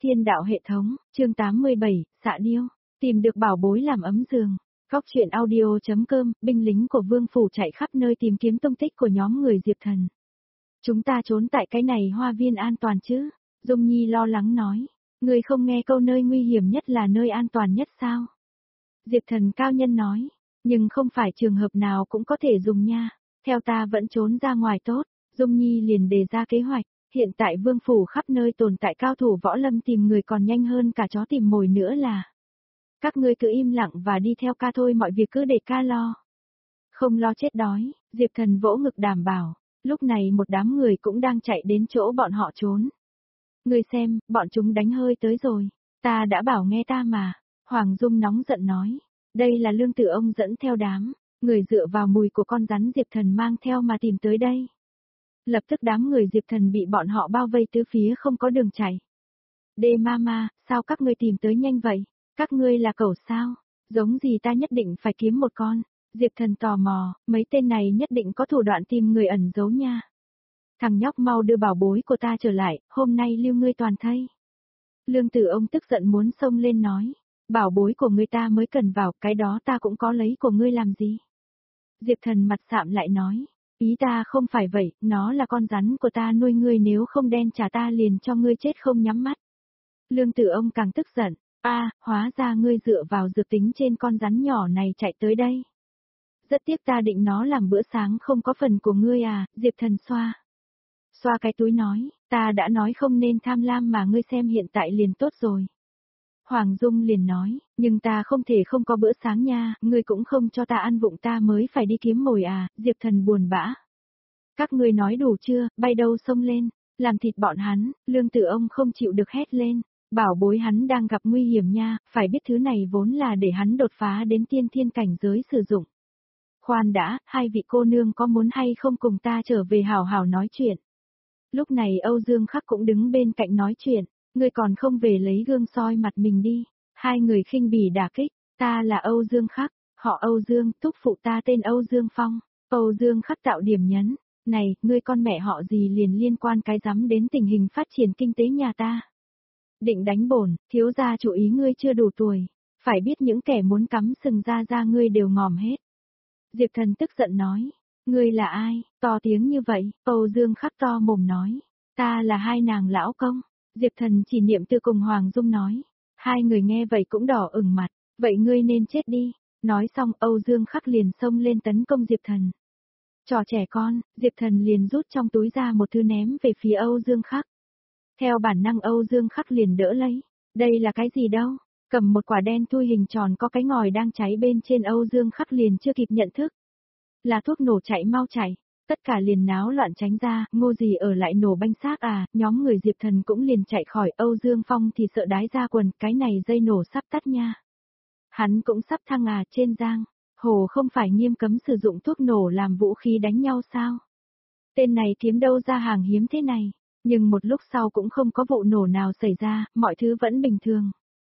Thiên đạo hệ thống, chương 87, xạ điêu, tìm được bảo bối làm ấm giường. Góc truyện audio.com, binh lính của Vương Phủ chạy khắp nơi tìm kiếm tung tích của nhóm người Diệp Thần. Chúng ta trốn tại cái này hoa viên an toàn chứ? Dung Nhi lo lắng nói. Người không nghe câu nơi nguy hiểm nhất là nơi an toàn nhất sao? Diệp Thần cao nhân nói. Nhưng không phải trường hợp nào cũng có thể dùng nha. Theo ta vẫn trốn ra ngoài tốt. Dung Nhi liền đề ra kế hoạch. Hiện tại Vương Phủ khắp nơi tồn tại cao thủ võ lâm tìm người còn nhanh hơn cả chó tìm mồi nữa là. Các ngươi cứ im lặng và đi theo ca thôi, mọi việc cứ để ca lo. Không lo chết đói, Diệp Thần vỗ ngực đảm bảo. Lúc này một đám người cũng đang chạy đến chỗ bọn họ trốn. Ngươi xem, bọn chúng đánh hơi tới rồi. Ta đã bảo nghe ta mà. Hoàng Dung nóng giận nói. Đây là Lương Tử ông dẫn theo đám. Người dựa vào mùi của con rắn Diệp Thần mang theo mà tìm tới đây. Lập tức đám người Diệp Thần bị bọn họ bao vây tứ phía không có đường chạy. Đê Mama, sao các ngươi tìm tới nhanh vậy? Các ngươi là cẩu sao? Giống gì ta nhất định phải kiếm một con. Diệp Thần tò mò, mấy tên này nhất định có thủ đoạn tìm người ẩn giấu nha. Thằng nhóc mau đưa bảo bối của ta trở lại, hôm nay lưu ngươi toàn thây. Lương Tử ông tức giận muốn xông lên nói. Bảo bối của ngươi ta mới cần vào, cái đó ta cũng có lấy của ngươi làm gì? Diệp Thần mặt sạm lại nói. Ý ta không phải vậy, nó là con rắn của ta nuôi ngươi, nếu không đen trả ta liền cho ngươi chết không nhắm mắt. Lương Tử ông càng tức giận, hóa ra ngươi dựa vào dược tính trên con rắn nhỏ này chạy tới đây. Rất tiếc ta định nó làm bữa sáng không có phần của ngươi à, Diệp Thần xoa cái túi nói, ta đã nói không nên tham lam mà ngươi xem hiện tại liền tốt rồi. Hoàng Dung liền nói, nhưng ta không thể không có bữa sáng nha, ngươi cũng không cho ta ăn vụng ta mới phải đi kiếm mồi à, Diệp Thần buồn bã. Các ngươi nói đủ chưa, bay đâu xông lên, làm thịt bọn hắn, Lương Tử ông không chịu được hét lên, bảo bối hắn đang gặp nguy hiểm nha, phải biết thứ này vốn là để hắn đột phá đến tiên thiên cảnh giới sử dụng. Khoan đã, hai vị cô nương có muốn hay không cùng ta trở về hào hào nói chuyện. Lúc này Âu Dương Khắc cũng đứng bên cạnh nói chuyện. Ngươi còn không về lấy gương soi mặt mình đi. Hai người khinh bỉ đả kích. Ta là Âu Dương Khắc, họ Âu Dương, thúc phụ ta tên Âu Dương Phong. Âu Dương Khắc tạo điểm nhấn. Này, ngươi con mẹ họ gì liền liên quan cái rắm đến tình hình phát triển kinh tế nhà ta. Định đánh bổn, thiếu gia chủ ý ngươi chưa đủ tuổi. Phải biết những kẻ muốn cắm sừng ra ngươi đều ngòm hết. Diệp Thần tức giận nói. Ngươi là ai, to tiếng như vậy, Âu Dương Khắc to mồm nói. Ta là hai nàng lão công. Diệp Thần chỉ niệm từ cùng Hoàng Dung nói. Hai người nghe vậy cũng đỏ ửng mặt. Vậy ngươi nên chết đi. Nói xong Âu Dương Khắc liền xông lên tấn công Diệp Thần. Trò trẻ con, Diệp Thần liền rút trong túi ra một thứ ném về phía Âu Dương Khắc. Theo bản năng Âu Dương Khắc liền đỡ lấy. Đây là cái gì đâu? Cầm một quả đen thui hình tròn có cái ngòi đang cháy bên trên, Âu Dương Khắc liền chưa kịp nhận thức. Là thuốc nổ, chạy mau chạy. Tất cả liền náo loạn tránh ra, Ngô gì ở lại nổ banh xác à, nhóm người Diệp Thần cũng liền chạy khỏi. Âu Dương Phong thì sợ đái ra quần, cái này dây nổ sắp tắt nha. Hắn cũng sắp thăng à, trên giang hồ không phải nghiêm cấm sử dụng thuốc nổ làm vũ khí đánh nhau sao? Tên này kiếm đâu ra hàng hiếm thế này, nhưng một lúc sau cũng không có vụ nổ nào xảy ra, mọi thứ vẫn bình thường.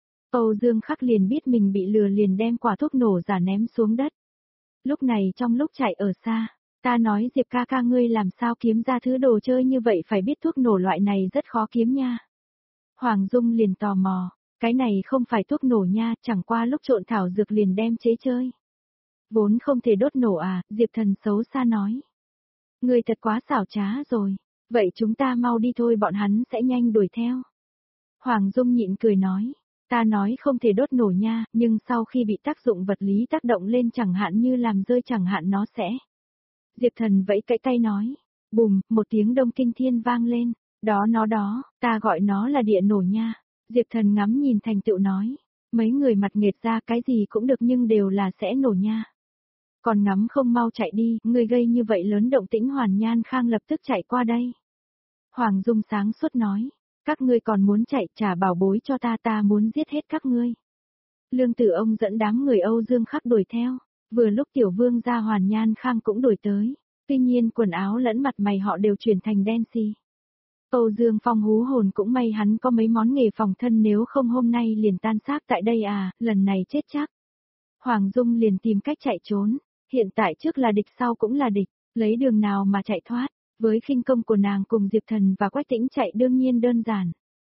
Âu Dương Khắc liền biết mình bị lừa, liền đem quả thuốc nổ giả ném xuống đất. Lúc này trong lúc chạy ở xa, ta nói Diệp ca ca ngươi làm sao kiếm ra thứ đồ chơi như vậy, phải biết thuốc nổ loại này rất khó kiếm nha. Hoàng Dung liền tò mò, cái này không phải thuốc nổ nha, chẳng qua lúc trộn thảo dược liền đem chế chơi. Vốn không thể đốt nổ à, Diệp Thần xấu xa nói. Ngươi thật quá xảo trá rồi, vậy chúng ta mau đi thôi, bọn hắn sẽ nhanh đuổi theo. Hoàng Dung nhịn cười nói. Ta nói không thể đốt nổ nha, nhưng sau khi bị tác dụng vật lý tác động lên chẳng hạn như làm rơi chẳng hạn nó sẽ. Diệp Thần vẫy cái tay nói. Bùm, một tiếng đông kinh thiên vang lên. Đó, ta gọi nó là địa nổ nha. Diệp Thần ngắm nhìn thành tựu nói. Mấy người mặt nghệt ra, cái gì cũng được nhưng đều là sẽ nổ nha. Còn ngắm không mau chạy đi, người gây như vậy lớn động tĩnh. Hoàn Nhan Khang lập tức chạy qua đây. Hoàng Dung sáng suốt nói. Các ngươi còn muốn chạy, trả bảo bối cho ta muốn giết hết các ngươi. Lương Tử ông dẫn đám người Âu Dương Khắc đuổi theo, vừa lúc tiểu vương gia Hoàn Nhan Khang cũng đuổi tới, tuy nhiên quần áo lẫn mặt mày họ đều chuyển thành đen xì. Âu Dương Phong hú hồn, cũng may hắn có mấy món nghề phòng thân, nếu không hôm nay liền tan xác tại đây à, lần này chết chắc. Hoàng Dung liền tìm cách chạy trốn, hiện tại trước là địch sau cũng là địch, lấy đường nào mà chạy thoát. Với khinh công của nàng cùng Diệp Thần và Quách Tĩnh chạy đương nhiên đơn giản.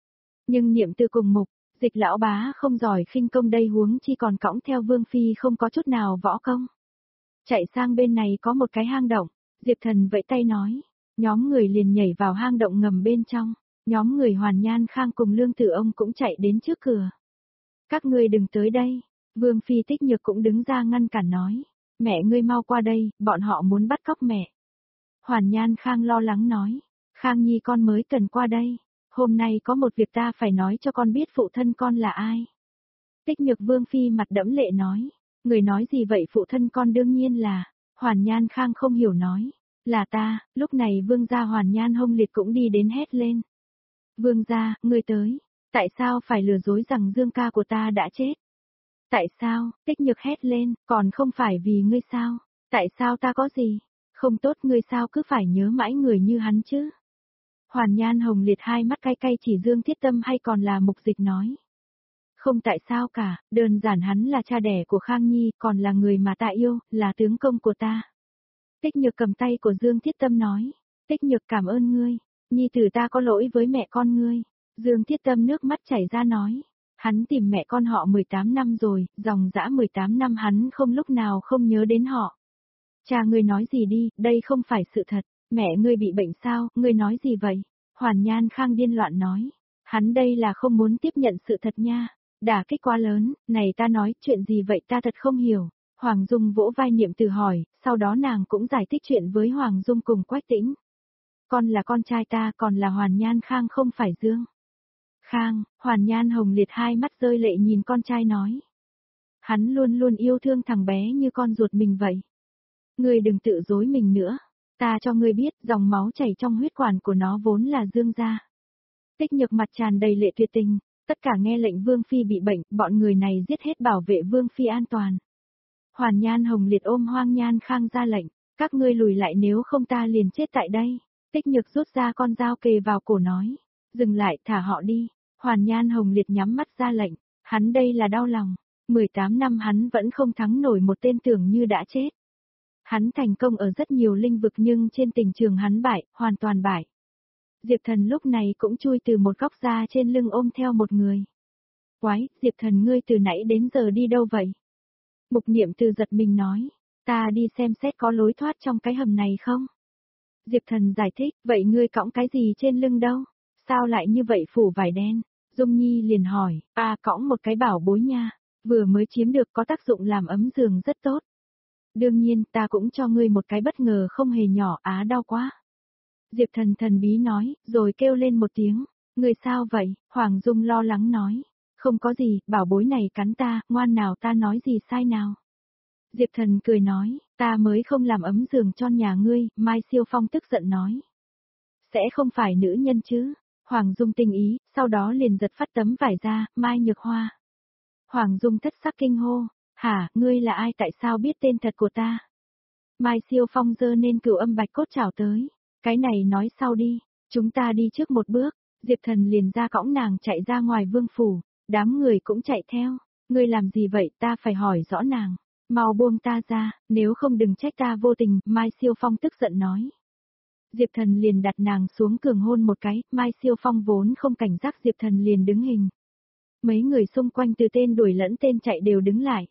Nhưng Niệm Từ cùng Mục, Dịch lão bá không giỏi khinh công đây huống chi còn cõng theo Vương Phi không có chút nào võ công. Chạy sang bên này có một cái hang động, Diệp Thần vẫy tay nói, nhóm người liền nhảy vào hang động ngầm bên trong, nhóm người Hoàn Nhan Khang cùng Lương Tử Ông cũng chạy đến trước cửa. Các ngươi đừng tới đây, Vương Phi Tích Nhược cũng đứng ra ngăn cản nói, mẹ ngươi mau qua đây, bọn họ muốn bắt cóc mẹ. Hoàn Nhan Khang lo lắng nói, Khang Nhi con mới cần qua đây, hôm nay có một việc ta phải nói cho con biết phụ thân con là ai. Tích Nhược Vương Phi mặt đẫm lệ nói, người nói gì vậy phụ thân con đương nhiên là, Hoàn Nhan Khang không hiểu nói, là ta, lúc này Vương gia Hoàn Nhan Hồng Liệt cũng đi đến hét lên. Vương gia, ngươi tới, tại sao phải lừa dối rằng Dương ca của ta đã chết? Tại sao, Tích Nhược hét lên, còn không phải vì ngươi sao? Tại sao ta có gì? Không tốt ngươi sao cứ phải nhớ mãi người như hắn chứ? Hoàn Nhan Hồng Liệt hai mắt cay cay chỉ Dương Thiết Tâm hay còn là Mục Dịch nói. Không tại sao cả, đơn giản hắn là cha đẻ của Khang Nhi, còn là người mà ta yêu, là tướng công của ta. Tích Nhược cầm tay của Dương Thiết Tâm nói, Tích Nhược cảm ơn ngươi, Nhi tử ta có lỗi với mẹ con ngươi. Dương Thiết Tâm nước mắt chảy ra nói, hắn tìm mẹ con họ 18 năm rồi, dòng dã 18 năm hắn không lúc nào không nhớ đến họ. Cha ngươi nói gì đi, đây không phải sự thật, mẹ ngươi bị bệnh sao, ngươi nói gì vậy? Hoàn Nhan Khang điên loạn nói, hắn đây là không muốn tiếp nhận sự thật nha. Đả kích quá lớn, này ta nói, chuyện gì vậy ta thật không hiểu. Hoàng Dung vỗ vai Niệm Từ hỏi, sau đó nàng cũng giải thích chuyện với Hoàng Dung cùng Quách Tĩnh. Con là con trai ta, còn là Hoàn Nhan Khang không phải Dương. Khang, Hoàn Nhan Hồng Liệt hai mắt rơi lệ nhìn con trai nói. Hắn luôn luôn yêu thương thằng bé như con ruột mình vậy. Ngươi đừng tự dối mình nữa, ta cho ngươi biết dòng máu chảy trong huyết quản của nó vốn là Dương gia. Tích Nhược mặt tràn đầy lệ tuyệt tình. Tất cả nghe lệnh Vương Phi bị bệnh, bọn người này giết hết bảo vệ Vương Phi an toàn. Hoàn Nhan Hồng Liệt ôm Hoang Nhan Khang ra lệnh, các ngươi lùi lại nếu không ta liền chết tại đây. Tích Nhược rút ra con dao kề vào cổ nói, dừng lại thả họ đi. Hoàn Nhan Hồng Liệt nhắm mắt ra lệnh, hắn đây là đau lòng, 18 năm hắn vẫn không thắng nổi một tên tưởng như đã chết. Hắn thành công ở rất nhiều lĩnh vực nhưng trên tình trường hắn bại, hoàn toàn bại. Diệp Thần lúc này cũng chui từ một góc ra trên lưng ôm theo một người. Quái, Diệp Thần ngươi từ nãy đến giờ đi đâu vậy? Mục Niệm Từ giật mình nói, ta đi xem xét có lối thoát trong cái hầm này không? Diệp Thần giải thích, vậy ngươi cõng cái gì trên lưng đâu? Sao lại như vậy phủ vải đen? Dung Nhi liền hỏi, cõng một cái bảo bối nha, vừa mới chiếm được có tác dụng làm ấm giường rất tốt. Đương nhiên ta cũng cho ngươi một cái bất ngờ không hề nhỏ, đau quá. Diệp Thần thần bí nói, rồi kêu lên một tiếng, người sao vậy? Hoàng Dung lo lắng nói, không có gì, bảo bối này cắn ta, ngoan nào ta nói gì sai nào. Diệp Thần cười nói, ta mới không làm ấm giường cho nhà ngươi, Mai Siêu Phong tức giận nói. Sẽ không phải nữ nhân chứ? Hoàng Dung tinh ý, sau đó liền giật phát tấm vải ra, Mai Nhược Hoa. Hoàng Dung thất sắc kinh hô, hả, ngươi là ai tại sao biết tên thật của ta? Mai Siêu Phong giơ nên cửu âm bạch cốt chảo tới. Cái này nói sau đi, chúng ta đi trước một bước, Diệp Thần liền ra cõng nàng chạy ra ngoài vương phủ, đám người cũng chạy theo, ngươi làm gì vậy ta phải hỏi rõ nàng, mau buông ta ra, nếu không đừng trách ta vô tình, Mai Siêu Phong tức giận nói. Diệp Thần liền đặt nàng xuống cường hôn một cái, Mai Siêu Phong vốn không cảnh giác Diệp Thần liền đứng hình. Mấy người xung quanh từ tên đuổi lẫn tên chạy đều đứng lại.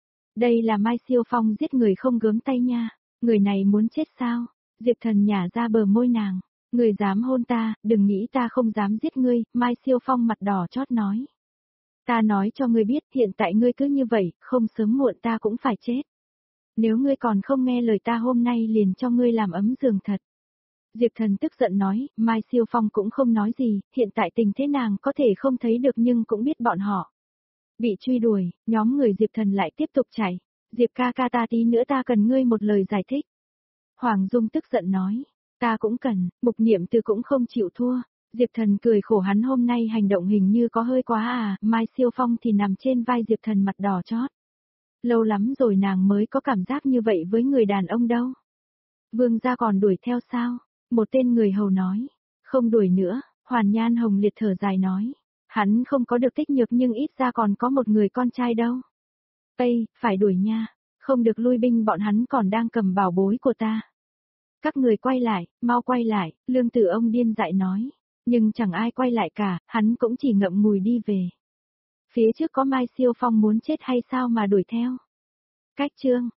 Đây là Mai Siêu Phong giết người không gớm tay nha, người này muốn chết sao? Diệp Thần nhả ra bờ môi nàng, người dám hôn ta, đừng nghĩ ta không dám giết ngươi, Mai Siêu Phong mặt đỏ chót nói. Ta nói cho ngươi biết, hiện tại ngươi cứ như vậy, không sớm muộn ta cũng phải chết. Nếu ngươi còn không nghe lời ta hôm nay liền cho ngươi làm ấm giường thật. Diệp Thần tức giận nói, Mai Siêu Phong cũng không nói gì, hiện tại tình thế nàng có thể không thấy được nhưng cũng biết bọn họ. Bị truy đuổi, nhóm người Diệp Thần lại tiếp tục chạy. Diệp ca ca ta tí nữa ta cần ngươi một lời giải thích. Hoàng Dung tức giận nói, ta cũng cần, Mục Niệm Từ cũng không chịu thua. Diệp Thần cười khổ hắn hôm nay hành động hình như có hơi quá Mai Siêu Phong thì nằm trên vai Diệp Thần mặt đỏ chót. Lâu lắm rồi nàng mới có cảm giác như vậy với người đàn ông đâu. Vương gia còn đuổi theo sao? Một tên người hầu nói, không đuổi nữa, Hoàn Nhan Hồng Liệt thở dài nói, hắn không có được Tích Nhược nhưng ít ra còn có một người con trai đâu. Tây, phải đuổi nha, không được lui binh bọn hắn còn đang cầm bảo bối của ta. Các người quay lại, mau quay lại, Lương Tử Ông điên dại nói. Nhưng chẳng ai quay lại cả, hắn cũng chỉ ngậm ngùi đi về. Phía trước có Mai Siêu Phong muốn chết hay sao mà đuổi theo. Cách chương